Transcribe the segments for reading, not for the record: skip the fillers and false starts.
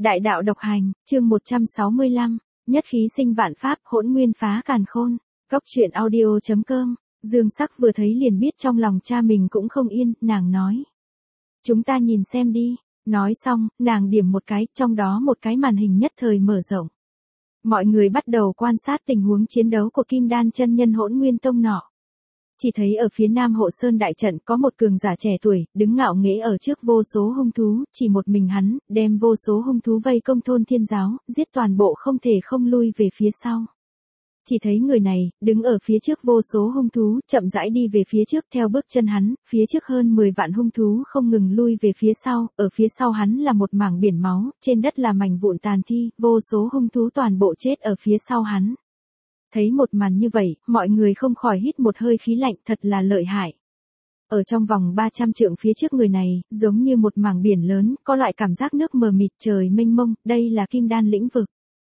Đại đạo độc hành, chương 165, nhất khí sinh vạn pháp, hỗn nguyên phá càn khôn. Góc truyện audio.com. Dương Sắc vừa thấy liền biết trong lòng cha mình cũng không yên, nàng nói. Chúng ta nhìn xem đi. Nói xong, nàng điểm một cái, trong đó một cái màn hình nhất thời mở rộng. Mọi người bắt đầu quan sát tình huống chiến đấu của Kim Đan chân nhân Hỗn Nguyên Tông nọ. Chỉ thấy ở phía Nam Hộ Sơn đại trận có một cường giả trẻ tuổi, đứng ngạo nghễ ở trước vô số hung thú, chỉ một mình hắn, đem vô số hung thú vây công Thôn Thiên Giáo, giết toàn bộ không thể không lui về phía sau. Chỉ thấy người này, đứng ở phía trước vô số hung thú, chậm rãi đi về phía trước theo bước chân hắn, phía trước hơn 10 vạn hung thú không ngừng lui về phía sau, ở phía sau hắn là một mảng biển máu, trên đất là mảnh vụn tàn thi, vô số hung thú toàn bộ chết ở phía sau hắn. Thấy một màn như vậy, mọi người không khỏi hít một hơi khí lạnh, thật là lợi hại. Ở trong vòng 300 trượng phía trước người này, giống như một mảng biển lớn, có loại cảm giác nước mờ mịt trời mênh mông, đây là Kim Đan lĩnh vực.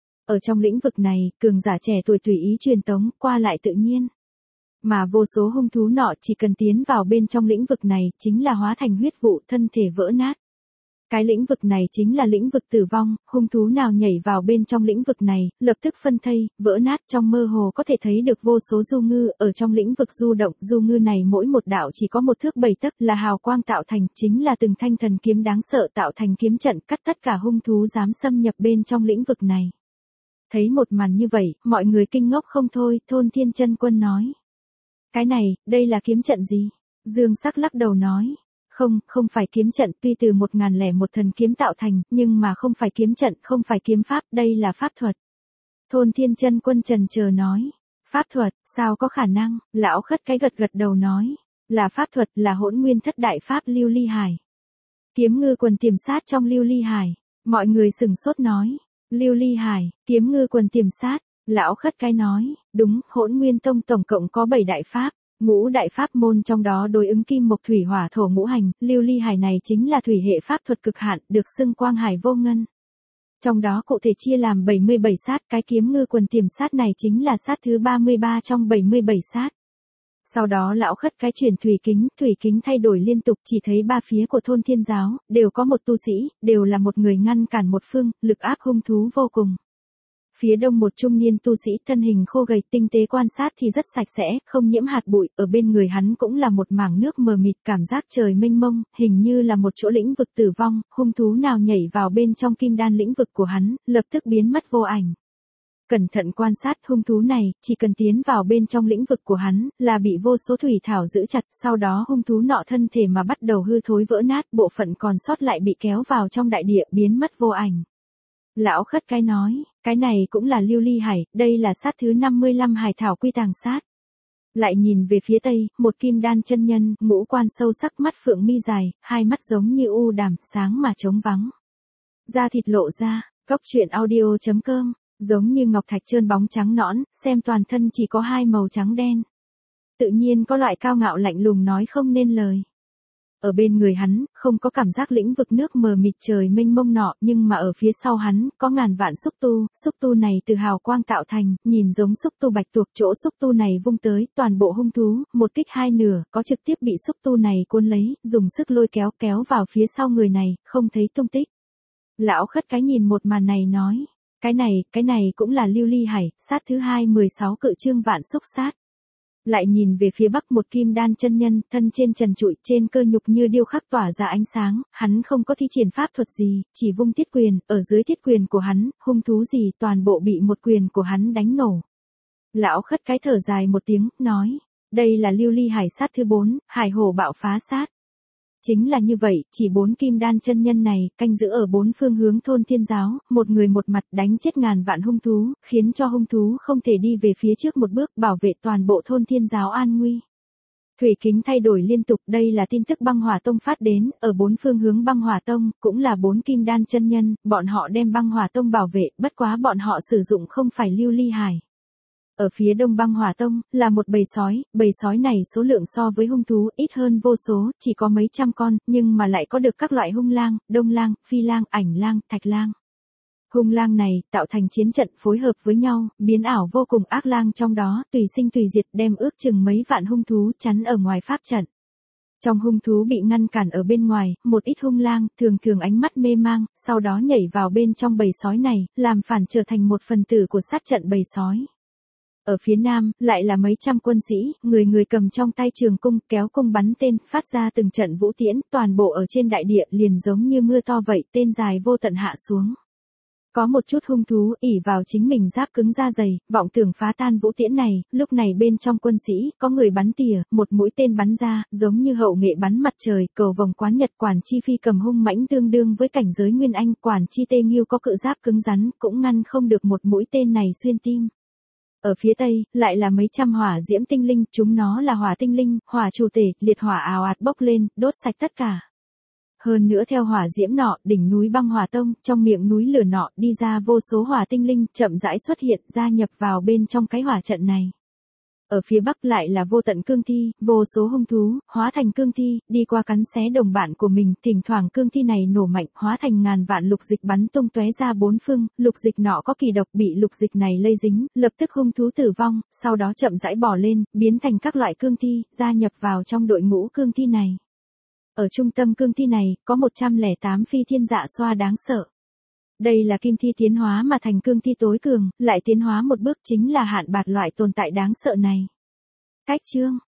Ở trong lĩnh vực này, cường giả trẻ tuổi tùy ý truyền tống, qua lại tự nhiên. Mà vô số hung thú nọ chỉ cần tiến vào bên trong lĩnh vực này, chính là hóa thành huyết vụ, thân thể vỡ nát. Cái lĩnh vực này chính là lĩnh vực tử vong, hung thú nào nhảy vào bên trong lĩnh vực này, lập tức phân thây, vỡ nát, trong mơ hồ có thể thấy được vô số du ngư, ở trong lĩnh vực du động, du ngư này mỗi một đạo chỉ có 1 thước 7 tấc, là hào quang tạo thành, chính là từng thanh thần kiếm đáng sợ tạo thành kiếm trận, cắt tất cả hung thú dám xâm nhập bên trong lĩnh vực này. Thấy một màn như vậy, mọi người kinh ngốc không thôi, Thôn Thiên Chân Quân nói. Cái này, đây là kiếm trận gì? Dương Sắc lắc đầu nói. Không phải kiếm trận, tuy từ 1001 thần kiếm tạo thành, nhưng mà không phải kiếm trận, không phải kiếm pháp, đây là pháp thuật. Thôn Thiên Chân Quân chần chờ nói. Pháp thuật, sao có khả năng? Lão Khất Cái gật đầu nói. Là pháp thuật, là Hỗn Nguyên thất đại pháp Lưu Ly Hải. Kiếm ngư quần tiềm sát trong Lưu Ly Hải. Mọi người sửng sốt nói. Lưu Ly Hải, kiếm ngư quần tiềm sát. Lão Khất Cái nói. Đúng, Hỗn Nguyên Tông tổng cộng có 7 đại pháp. Ngũ đại pháp môn trong đó đối ứng kim mộc thủy hỏa thổ ngũ hành, Lưu Ly Hải này chính là thủy hệ pháp thuật cực hạn, được xưng quang hải vô ngân. Trong đó cụ thể chia làm 77 sát, cái kiếm ngư quần tiềm sát này chính là sát thứ 33 trong 77 sát. Sau đó Lão Khất Cái chuyển thủy kính thay đổi liên tục, chỉ thấy ba phía của Thôn Thiên Giáo, đều có một tu sĩ, đều là một người ngăn cản một phương, lực áp hung thú vô cùng. Phía đông một trung niên tu sĩ thân hình khô gầy, tinh tế quan sát thì rất sạch sẽ, không nhiễm hạt bụi, ở bên người hắn cũng là một mảng nước mờ mịt, cảm giác trời mênh mông, hình như là một chỗ lĩnh vực tử vong, hung thú nào nhảy vào bên trong Kim Đan lĩnh vực của hắn, lập tức biến mất vô ảnh. Cẩn thận quan sát hung thú này, chỉ cần tiến vào bên trong lĩnh vực của hắn, là bị vô số thủy thảo giữ chặt, sau đó hung thú nọ thân thể mà bắt đầu hư thối vỡ nát, bộ phận còn sót lại bị kéo vào trong đại địa, biến mất vô ảnh. Lão Khất Cái nói, cái này cũng là Lưu Ly Hải, đây là sát thứ 55 hải thảo quy tàng sát. Lại nhìn về phía tây, một Kim Đan chân nhân, ngũ quan sâu sắc, mắt phượng mi dài, hai mắt giống như u đàm, sáng mà trống vắng. Da thịt lộ ra, góc truyện audio.com, giống như ngọc thạch trơn bóng trắng nõn, xem toàn thân chỉ có 2 màu trắng đen. Tự nhiên có loại cao ngạo lạnh lùng nói không nên lời. Ở bên người hắn, không có cảm giác lĩnh vực nước mờ mịt trời mênh mông nọ, nhưng mà ở phía sau hắn, có ngàn vạn xúc tu này từ hào quang tạo thành, nhìn giống xúc tu bạch tuộc, chỗ xúc tu này vung tới, toàn bộ hung thú, một kích hai nửa, có trực tiếp bị xúc tu này cuốn lấy, dùng sức lôi kéo vào phía sau người này, không thấy tung tích. Lão Khất Cái nhìn một màn này nói, cái này cũng là Lưu Ly Hải, sát thứ 216 cự chương vạn xúc sát. Lại nhìn về phía bắc một Kim Đan chân nhân, thân trên trần trụi, trên cơ nhục như điêu khắc tỏa ra ánh sáng, hắn không có thi triển pháp thuật gì, chỉ vung thiết quyền, ở dưới thiết quyền của hắn, hung thú gì toàn bộ bị một quyền của hắn đánh nổ. Lão Khất Cái thở dài một tiếng, nói, đây là Lưu Ly Hải sát thứ 4, hải hổ bạo phá sát. Chính là như vậy, chỉ 4 Kim Đan chân nhân này, canh giữ ở 4 phương hướng Thôn Thiên Giáo, một người một mặt đánh chết ngàn vạn hung thú, khiến cho hung thú không thể đi về phía trước một bước, bảo vệ toàn bộ Thôn Thiên Giáo an nguy. Thủy kính thay đổi liên tục, đây là tin tức Băng Hỏa Tông phát đến, ở 4 phương hướng Băng Hỏa Tông, cũng là 4 Kim Đan chân nhân, bọn họ đem Băng Hỏa Tông bảo vệ, bất quá bọn họ sử dụng không phải Lưu Ly Hải. Ở phía đông Băng Hỏa Tông, là một bầy sói này số lượng so với hung thú ít hơn vô số, chỉ có mấy trăm con, nhưng mà lại có được các loại hung lang, đông lang, phi lang, ảnh lang, thạch lang. Hung lang này, tạo thành chiến trận phối hợp với nhau, biến ảo vô cùng ác lang trong đó, tùy sinh tùy diệt đem ước chừng mấy vạn hung thú chắn ở ngoài pháp trận. Trong hung thú bị ngăn cản ở bên ngoài, một ít hung lang, thường thường ánh mắt mê mang, sau đó nhảy vào bên trong bầy sói này, làm phản trở thành một phần tử của sát trận bầy sói. Ở phía nam, lại là mấy trăm quân sĩ, người người cầm trong tay trường cung, kéo cung bắn tên, phát ra từng trận vũ tiễn, toàn bộ ở trên đại địa liền giống như mưa to vậy, tên dài vô tận hạ xuống. Có một chút hung thú, ỷ vào chính mình giáp cứng da dày, vọng tưởng phá tan vũ tiễn này, lúc này bên trong quân sĩ, có người bắn tỉa, một mũi tên bắn ra, giống như hậu nghệ bắn mặt trời, cầu vồng quán nhật quản chi phi cầm hung mãnh tương đương với cảnh giới nguyên anh, quản chi tê nghiêu có cự giáp cứng rắn, cũng ngăn không được một mũi tên này xuyên tim. Ở phía tây, lại là mấy trăm hỏa diễm tinh linh, chúng nó là hỏa tinh linh, hỏa chủ tể, liệt hỏa ào ạt bốc lên, đốt sạch tất cả. Hơn nữa theo hỏa diễm nọ, đỉnh núi băng hỏa tông, trong miệng núi lửa nọ, đi ra vô số hỏa tinh linh, chậm rãi xuất hiện, gia nhập vào bên trong cái hỏa trận này. Ở phía bắc lại là vô tận cương thi, vô số hung thú, hóa thành cương thi, đi qua cắn xé đồng bạn của mình, thỉnh thoảng cương thi này nổ mạnh, hóa thành ngàn vạn lục dịch bắn tung tóe ra bốn phương, lục dịch nọ có kỳ độc bị lục dịch này lây dính, lập tức hung thú tử vong, sau đó chậm rãi bò lên, biến thành các loại cương thi, gia nhập vào trong đội ngũ cương thi này. Ở trung tâm cương thi này, có 108 phi thiên dạ xoa đáng sợ. Đây là kim thi tiến hóa mà thành cương thi tối cường, lại tiến hóa một bước chính là hạn bạt loại tồn tại đáng sợ này. Cách chương